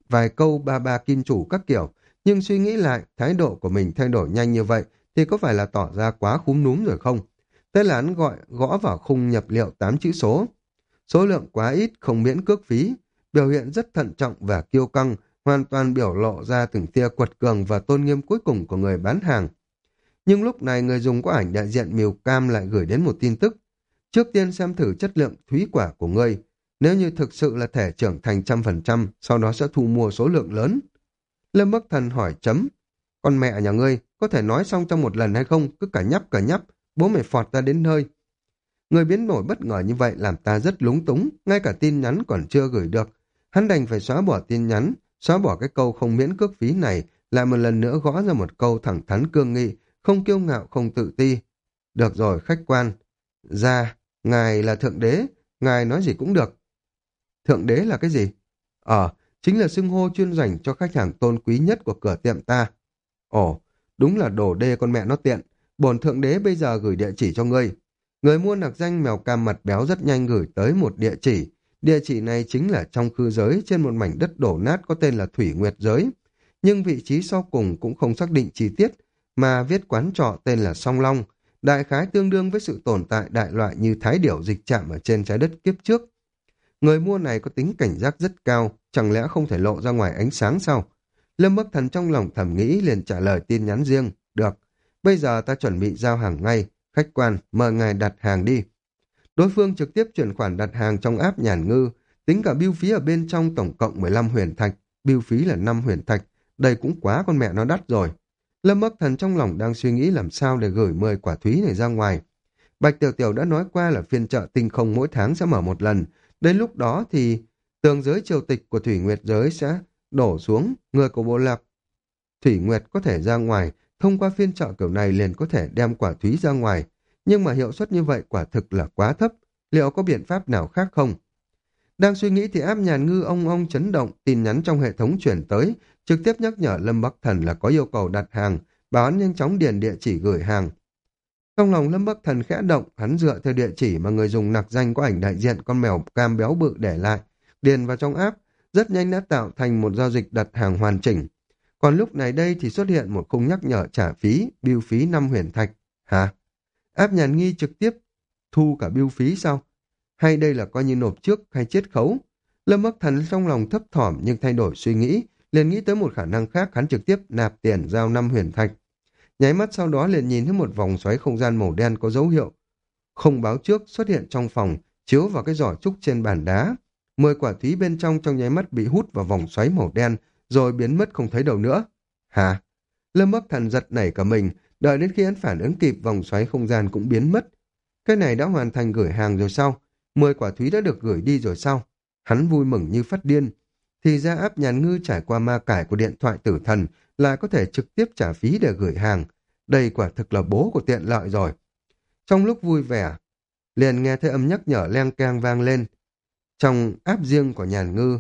vài câu ba ba kim chủ các kiểu, nhưng suy nghĩ lại, thái độ của mình thay đổi nhanh như vậy thì có phải là tỏ ra quá khúm núm rồi không? Thế là hắn gọi gõ vào khung nhập liệu tám chữ số. Số lượng quá ít, không miễn cước phí, biểu hiện rất thận trọng và kiêu căng, hoàn toàn biểu lộ ra từng tia quật cường và tôn nghiêm cuối cùng của người bán hàng. Nhưng lúc này người dùng có ảnh đại diện mèo cam lại gửi đến một tin tức. Trước tiên xem thử chất lượng thúy quả của ngươi. Nếu như thực sự là thể trưởng thành trăm phần trăm, sau đó sẽ thu mua số lượng lớn. Lâm Bắc Thần hỏi chấm. Con mẹ nhà ngươi, có thể nói xong trong một lần hay không? Cứ cả nhắp cả nhắp, bố mày phọt ra đến nơi. Người biến nổi bất ngờ như vậy làm ta rất lúng túng, ngay cả tin nhắn còn chưa gửi được. Hắn đành phải xóa bỏ tin nhắn, xóa bỏ cái câu không miễn cước phí này, lại một lần nữa gõ ra một câu thẳng thắn cương nghị, không kiêu ngạo, không tự ti. Được rồi, khách quan. Ra, ngài là thượng đế, ngài nói gì cũng được. Thượng đế là cái gì? Ờ, chính là xưng hô chuyên dành cho khách hàng tôn quý nhất của cửa tiệm ta. Ồ, đúng là đồ đê con mẹ nó tiện. Bổn thượng đế bây giờ gửi địa chỉ cho ngươi. Người mua nặc danh mèo cam mặt béo rất nhanh gửi tới một địa chỉ. Địa chỉ này chính là trong khư giới trên một mảnh đất đổ nát có tên là Thủy Nguyệt Giới. Nhưng vị trí sau cùng cũng không xác định chi tiết, mà viết quán trọ tên là Song Long, đại khái tương đương với sự tồn tại đại loại như thái điểu dịch trạm ở trên trái đất kiếp trước. Người mua này có tính cảnh giác rất cao, chẳng lẽ không thể lộ ra ngoài ánh sáng sao? Lâm Bắc Thần trong lòng thầm nghĩ liền trả lời tin nhắn riêng. Được, bây giờ ta chuẩn bị giao hàng ngay. Khách quan, mời ngài đặt hàng đi. Đối phương trực tiếp chuyển khoản đặt hàng trong app Nhàn Ngư, tính cả bưu phí ở bên trong tổng cộng mười lăm huyền thạch, bưu phí là năm huyền thạch. Đây cũng quá con mẹ nó đắt rồi. Lâm Bắc Thần trong lòng đang suy nghĩ làm sao để gửi mười quả thúy này ra ngoài. Bạch Tiểu Tiểu đã nói qua là phiên chợ tinh không mỗi tháng sẽ mở một lần. Đến lúc đó thì tường giới triều tịch của Thủy Nguyệt giới sẽ đổ xuống, người của bộ lạc Thủy Nguyệt có thể ra ngoài, thông qua phiên chợ kiểu này liền có thể đem quả thúy ra ngoài. Nhưng mà hiệu suất như vậy quả thực là quá thấp. Liệu có biện pháp nào khác không? Đang suy nghĩ thì app Nhàn Ngư ong ong chấn động, tin nhắn trong hệ thống chuyển tới, trực tiếp nhắc nhở Lâm Bắc Thần là có yêu cầu đặt hàng, bảo hắn nhanh chóng điền địa chỉ gửi hàng. Trong lòng Lâm Bắc Thần khẽ động, hắn dựa theo địa chỉ mà người dùng nặc danh có ảnh đại diện con mèo cam béo bự để lại, điền vào trong app, rất nhanh đã tạo thành một giao dịch đặt hàng hoàn chỉnh. Còn lúc này đây thì xuất hiện một khung nhắc nhở trả phí, bưu phí năm huyền thạch. Hả? App Nhàn Nghi trực tiếp thu cả bưu phí sao? Hay đây là coi như nộp trước hay chiết khấu? Lâm Bắc Thần trong lòng thấp thỏm nhưng thay đổi suy nghĩ, liền nghĩ tới một khả năng khác, hắn trực tiếp nạp tiền giao năm huyền thạch. Nháy mắt sau đó liền nhìn thấy một vòng xoáy không gian màu đen có dấu hiệu không báo trước xuất hiện trong phòng, chiếu vào cái giỏ trúc trên bàn đá. Mười quả thúy bên trong trong nháy mắt bị hút vào vòng xoáy màu đen, rồi biến mất không thấy đâu nữa. Hả? Lâm Bắc Thần giật nảy cả mình, đợi đến khi hắn phản ứng kịp vòng xoáy không gian cũng biến mất. Cái này đã hoàn thành gửi hàng rồi sao? Mười quả thúy đã được gửi đi rồi sao? Hắn vui mừng như phát điên. Thì ra app Nhàn Ngư trải qua ma cải của điện thoại tử thần là có thể trực tiếp trả phí để gửi hàng. Đây quả thực là bố của tiện lợi rồi. Trong lúc vui vẻ, liền nghe thấy âm nhắc nhở leng keng vang lên. Trong app riêng của Nhàn Ngư,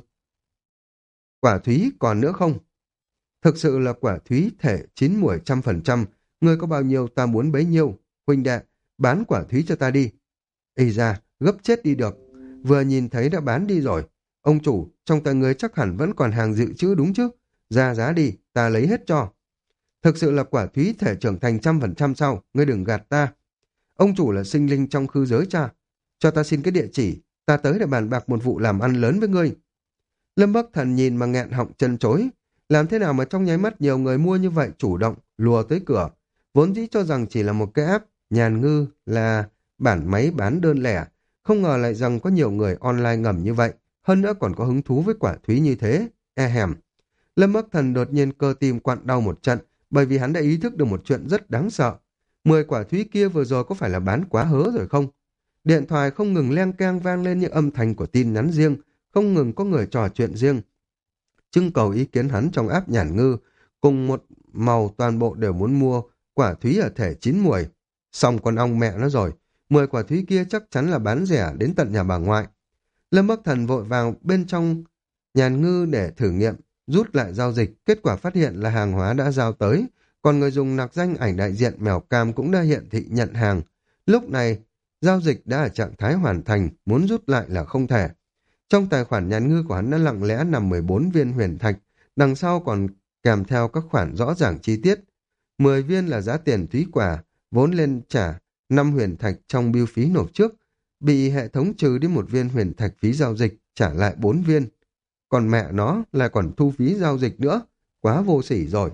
quả thúy còn nữa không? Thực sự là quả thúy thể chín muồi trăm phần trăm, người có bao nhiêu ta muốn bấy nhiêu. Huynh đệ, bán quả thúy cho ta đi. Ây ra, gấp chết đi được. Vừa nhìn thấy đã bán đi rồi. Ông chủ, trong tay người chắc hẳn vẫn còn hàng dự trữ đúng chứ? Ra giá đi, ta lấy hết cho. Thực sự là quả thúy thể trưởng thành trăm phần trăm sao? Ngươi đừng gạt ta. Ông chủ là sinh linh trong khư giới cha. Cho ta xin cái địa chỉ, ta tới để bàn bạc một vụ làm ăn lớn với ngươi. Lâm Bắc Thần nhìn mà nghẹn họng chân chối. Làm thế nào mà trong nháy mắt nhiều người mua như vậy chủ động, lùa tới cửa. Vốn dĩ cho rằng chỉ là một cái app, Nhàn Ngư là bản máy bán đơn lẻ. Không ngờ lại rằng có nhiều người online ngầm như vậy. Hơn nữa còn có hứng thú với quả thúy như thế. E hèm. Lâm Bắc Thần đột nhiên cơ tim quặn đau một trận, bởi vì hắn đã ý thức được một chuyện rất đáng sợ. Mười quả thúy kia vừa rồi có phải là bán quá hớ rồi không? Điện thoại không ngừng leng keng vang lên những âm thanh của tin nhắn riêng, không ngừng có người trò chuyện riêng. Trưng cầu ý kiến hắn trong app Nhàn Ngư, cùng một màu toàn bộ đều muốn mua quả thúy ở thể chín muồi. Xong con ong mẹ nó rồi, mười quả thúy kia chắc chắn là bán rẻ đến tận nhà bà ngoại. Lâm Bắc Thần vội vào bên trong Nhàn Ngư để thử nghiệm, rút lại giao dịch, kết quả phát hiện là hàng hóa đã giao tới, còn người dùng nặc danh ảnh đại diện mèo cam cũng đã hiện thị nhận hàng. Lúc này, giao dịch đã ở trạng thái hoàn thành, muốn rút lại là không thể. Trong tài khoản nhàn ngư của hắn đã lặng lẽ nằm mười bốn viên huyền thạch, đằng sau còn kèm theo các khoản rõ ràng chi tiết. mười viên là giá tiền túy quả, vốn lên trả năm huyền thạch trong bưu phí nộp trước, bị hệ thống trừ đi một viên huyền thạch phí giao dịch, trả lại bốn viên. Còn mẹ nó lại còn thu phí giao dịch nữa, quá vô sỉ rồi.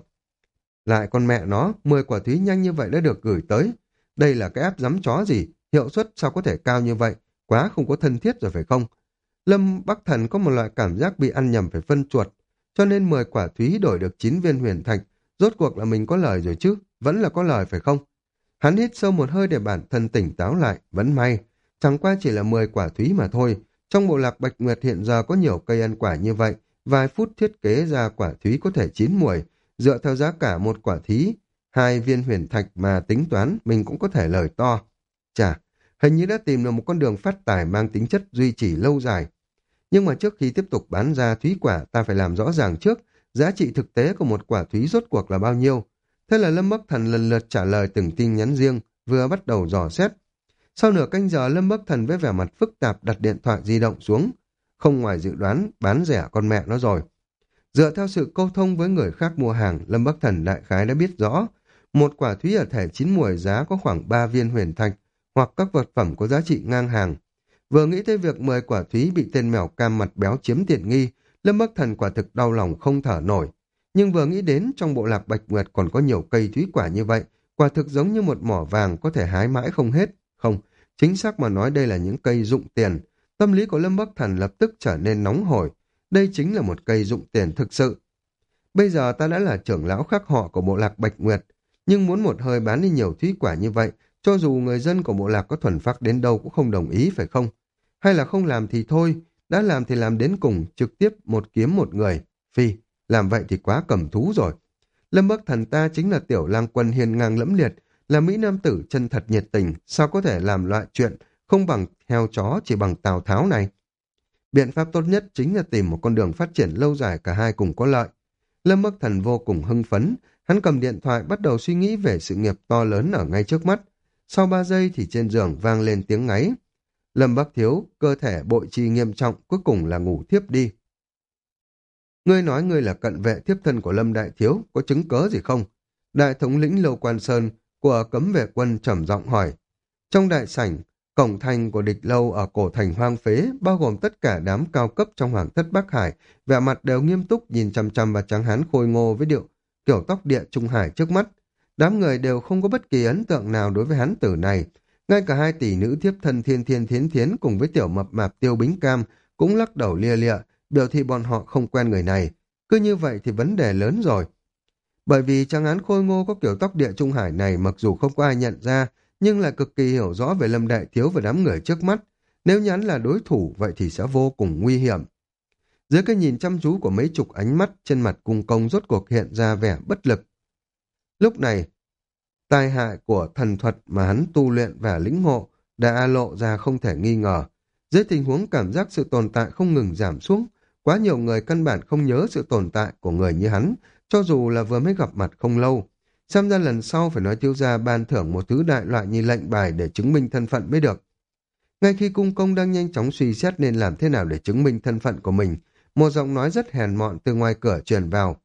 Lại con mẹ nó, mười quả thúy nhanh như vậy đã được gửi tới. Đây là cái áp dắm chó gì, hiệu suất sao có thể cao như vậy, quá không có thân thiết rồi phải không? Lâm Bắc Thần có một loại cảm giác bị ăn nhầm phải phân chuột, cho nên mười quả thúy đổi được chín viên huyền thạch, rốt cuộc là mình có lời rồi chứ, vẫn là có lời phải không? Hắn hít sâu một hơi để bản thân tỉnh táo lại, vẫn may, chẳng qua chỉ là mười quả thúy mà thôi. Trong bộ lạc Bạch Nguyệt hiện giờ có nhiều cây ăn quả như vậy, vài phút thiết kế ra quả thúy có thể chín muồi, dựa theo giá cả một quả thúy, hai viên huyền thạch mà tính toán, mình cũng có thể lời to. Chà, hình như đã tìm được một con đường phát tài mang tính chất duy trì lâu dài. Nhưng mà trước khi tiếp tục bán ra thúy quả, ta phải làm rõ ràng trước, giá trị thực tế của một quả thúy rốt cuộc là bao nhiêu. Thế là Lâm Bắc Thần lần lượt trả lời từng tin nhắn riêng, vừa bắt đầu dò xét. Sau nửa canh giờ, Lâm Bắc Thần với vẻ mặt phức tạp đặt điện thoại di động xuống. Không ngoài dự đoán, bán rẻ con mẹ nó rồi. Dựa theo sự câu thông với người khác mua hàng, Lâm Bắc Thần đại khái đã biết rõ, một quả thúy ở thể chín muồi giá có khoảng ba viên huyền thạch, hoặc các vật phẩm có giá trị ngang hàng. Vừa nghĩ tới việc mười quả thúy bị tên mèo cam mặt béo chiếm tiện nghi, Lâm Bắc Thần quả thực đau lòng không thở nổi. Nhưng vừa nghĩ đến trong bộ lạc Bạch Nguyệt còn có nhiều cây thúy quả như vậy, quả thực giống như một mỏ vàng có thể hái mãi không hết. Không, chính xác mà nói đây là những cây dụng tiền. Tâm lý của Lâm Bắc Thần lập tức trở nên nóng hổi. Đây chính là một cây dụng tiền thực sự. Bây giờ ta đã là trưởng lão khắc họ của bộ lạc Bạch Nguyệt, nhưng muốn một hơi bán đi nhiều thúy quả như vậy, cho dù người dân của bộ lạc có thuần phác đến đâu cũng không đồng ý phải không? Hay là không làm thì thôi, đã làm thì làm đến cùng, trực tiếp một kiếm một người. Phi, làm vậy thì quá cầm thú rồi. Lâm Bắc Thần ta chính là tiểu lang quân hiền ngang lẫm liệt, là mỹ nam tử chân thật nhiệt tình, sao có thể làm loại chuyện không bằng heo chó chỉ bằng Tào Tháo này. Biện pháp tốt nhất chính là tìm một con đường phát triển lâu dài cả hai cùng có lợi. Lâm Bắc Thần vô cùng hưng phấn, hắn cầm điện thoại bắt đầu suy nghĩ về sự nghiệp to lớn ở ngay trước mắt. Sau ba giây thì trên giường vang lên tiếng ngáy. Lâm Bắc Thiếu, cơ thể bội chi nghiêm trọng, cuối cùng là ngủ thiếp đi. Ngươi nói ngươi là cận vệ thiếp thân của Lâm Đại Thiếu, có chứng cớ gì không? Đại thống lĩnh Lâu Quan Sơn của cấm vệ quân trầm giọng hỏi. Trong đại sảnh, cổng thành của địch lâu ở cổ thành hoang phế, bao gồm tất cả đám cao cấp trong hoàng thất Bắc Hải, vẻ mặt đều nghiêm túc nhìn chằm chằm vào trắng hán khôi ngô với điệu kiểu tóc địa Trung Hải trước mắt. Đám người đều không có bất kỳ ấn tượng nào đối với hắn tử này. Ngay cả hai tỷ nữ thiếp thân Thiên Thiên Thiến Thiến cùng với tiểu mập mạp Tiêu Bính Cam cũng lắc đầu lia lịa, biểu thị bọn họ không quen người này. Cứ như vậy thì vấn đề lớn rồi. Bởi vì trắng hán khôi ngô có kiểu tóc địa Trung Hải này mặc dù không có ai nhận ra, nhưng là cực kỳ hiểu rõ về Lâm Đại Thiếu và đám người trước mắt. Nếu nhắn là đối thủ, vậy thì sẽ vô cùng nguy hiểm. Dưới cái nhìn chăm chú của mấy chục ánh mắt, trên mặt cung công rốt cuộc hiện ra vẻ bất lực. Lúc này, tai hại của thần thuật mà hắn tu luyện và lĩnh ngộ đã lộ ra không thể nghi ngờ. Dưới tình huống cảm giác sự tồn tại không ngừng giảm xuống, quá nhiều người căn bản không nhớ sự tồn tại của người như hắn, cho dù là vừa mới gặp mặt không lâu. Xem ra lần sau phải nói thiếu gia ban thưởng một thứ đại loại như lệnh bài để chứng minh thân phận mới được. Ngay khi cung công đang nhanh chóng suy xét nên làm thế nào để chứng minh thân phận của mình, một giọng nói rất hèn mọn từ ngoài cửa truyền vào.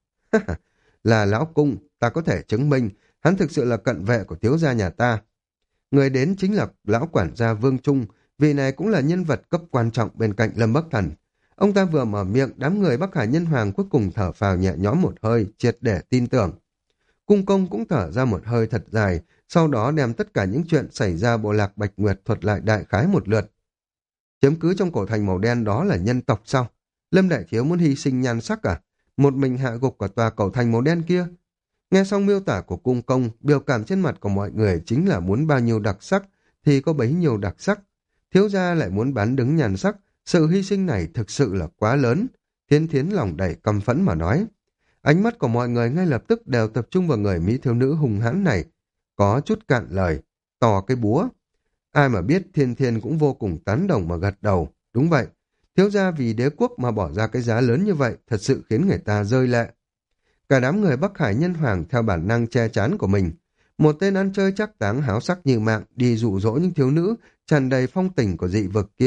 Là lão cung, ta có thể chứng minh, hắn thực sự là cận vệ của thiếu gia nhà ta. Người đến chính là lão quản gia Vương Trung, vị này cũng là nhân vật cấp quan trọng bên cạnh Lâm Bắc Thần. Ông ta vừa mở miệng, đám người Bắc Hải Nhân Hoàng cuối cùng thở phào nhẹ nhõm một hơi, triệt để tin tưởng. Cung công cũng thở ra một hơi thật dài, sau đó đem tất cả những chuyện xảy ra bộ lạc Bạch Nguyệt thuật lại đại khái một lượt. Chiếm cứ trong cổ thành màu đen đó là nhân tộc sao? Lâm Đại Thiếu muốn hy sinh nhan sắc à? Một mình hạ gục cả tòa cổ thành màu đen kia? Nghe xong miêu tả của cung công, biểu cảm trên mặt của mọi người chính là muốn bao nhiêu đặc sắc thì có bấy nhiêu đặc sắc. Thiếu gia lại muốn bán đứng nhan sắc, sự hy sinh này thực sự là quá lớn. Thiên Thiến lòng đầy căm phẫn mà nói. Ánh mắt của mọi người ngay lập tức đều tập trung vào người mỹ thiếu nữ hung hãn này. Có chút cạn lời, tò cái búa. Ai mà biết Thiên Thiên cũng vô cùng tán đồng mà gật đầu. Đúng vậy, thiếu gia vì đế quốc mà bỏ ra cái giá lớn như vậy thật sự khiến người ta rơi lệ. Cả đám người Bắc Hải Nhân Hoàng theo bản năng che chắn của mình. Một tên ăn chơi chắc táng háo sắc như mạng đi dụ dỗ những thiếu nữ tràn đầy phong tình của dị vực kia,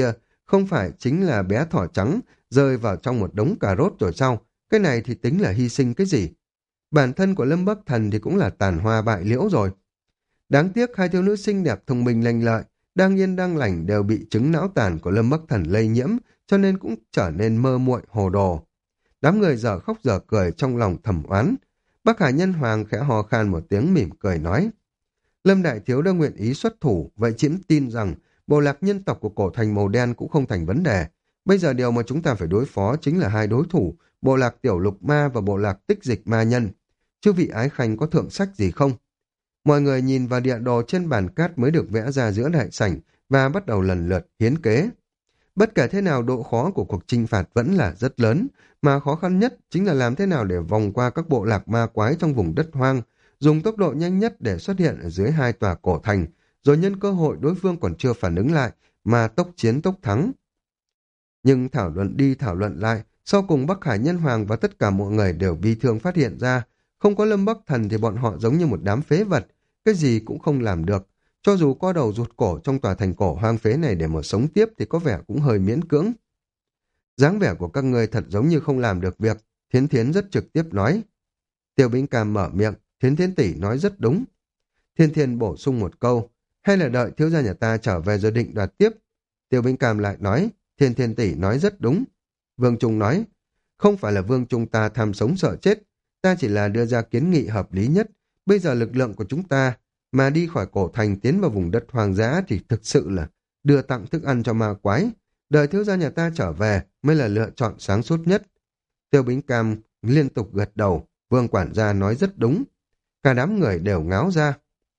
Không phải chính là bé thỏ trắng rơi vào trong một đống cà rốt rồi sao? Cái này thì tính là hy sinh cái gì? Bản thân của Lâm Bắc Thần thì cũng là tàn hoa bại liễu rồi. Đáng tiếc hai thiếu nữ xinh đẹp thông minh lanh lợi, đang yên đang lành đều bị chứng não tàn của Lâm Bắc Thần lây nhiễm, cho nên cũng trở nên mơ muội hồ đồ. Đám người dở khóc dở cười trong lòng thầm oán. Bắc Hải Nhân Hoàng khẽ hò khan một tiếng mỉm cười nói. Lâm Đại Thiếu đã nguyện ý xuất thủ, vậy chiếm tin rằng bộ lạc nhân tộc của cổ thành màu đen cũng không thành vấn đề. Bây giờ điều mà chúng ta phải đối phó chính là hai đối thủ, bộ lạc tiểu lục ma và bộ lạc tích dịch ma nhân. Chư vị ái khanh có thượng sách gì không? Mọi người nhìn vào địa đồ trên bàn cát mới được vẽ ra giữa đại sảnh và bắt đầu lần lượt hiến kế. Bất kể thế nào độ khó của cuộc chinh phạt vẫn là rất lớn, mà khó khăn nhất chính là làm thế nào để vòng qua các bộ lạc ma quái trong vùng đất hoang, dùng tốc độ nhanh nhất để xuất hiện ở dưới hai tòa cổ thành, rồi nhân cơ hội đối phương còn chưa phản ứng lại mà tốc chiến tốc thắng. Nhưng thảo luận đi thảo luận lại, sau cùng Bắc Hải Nhân Hoàng và tất cả mọi người đều bi thương phát hiện ra, không có Lâm Bắc Thần thì bọn họ giống như một đám phế vật, cái gì cũng không làm được. Cho dù co đầu rụt cổ trong tòa thành cổ hoang phế này để mà sống tiếp thì có vẻ cũng hơi miễn cưỡng. Dáng vẻ của các ngươi thật giống như không làm được việc, Thiến Thiến rất trực tiếp nói. Tiêu Bính Cam mở miệng, Thiến Thiến tỷ nói rất đúng. Thiên Thiên bổ sung một câu, hay là đợi thiếu gia nhà ta trở về rồi định đoạt tiếp. Tiêu Bính Cam lại nói, Thiên Thiên tỷ nói rất đúng. Vương Trung nói, không phải là Vương Trung ta tham sống sợ chết, ta chỉ là đưa ra kiến nghị hợp lý nhất. Bây giờ lực lượng của chúng ta mà đi khỏi cổ thành tiến vào vùng đất hoang dã thì thực sự là đưa tặng thức ăn cho ma quái. Đợi thiếu gia nhà ta trở về mới là lựa chọn sáng suốt nhất. Tiêu Bính Cam liên tục gật đầu, Vương quản gia nói rất đúng. Cả đám người đều ngáo ra.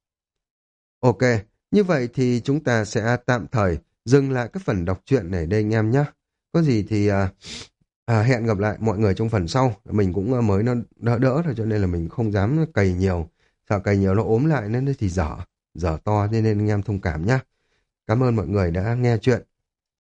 Ok, như vậy thì chúng ta sẽ tạm thời dừng lại cái phần đọc truyện này đây anh em nhé. Có gì thì à, à, hẹn gặp lại mọi người trong phần sau. Mình cũng à, mới nó đỡ đỡ thôi cho nên là mình không dám cày nhiều. Sợ cày nhiều nó ốm lại nên thì dở, dở to, nên, nên anh em thông cảm nhé. Cảm ơn mọi người đã nghe chuyện.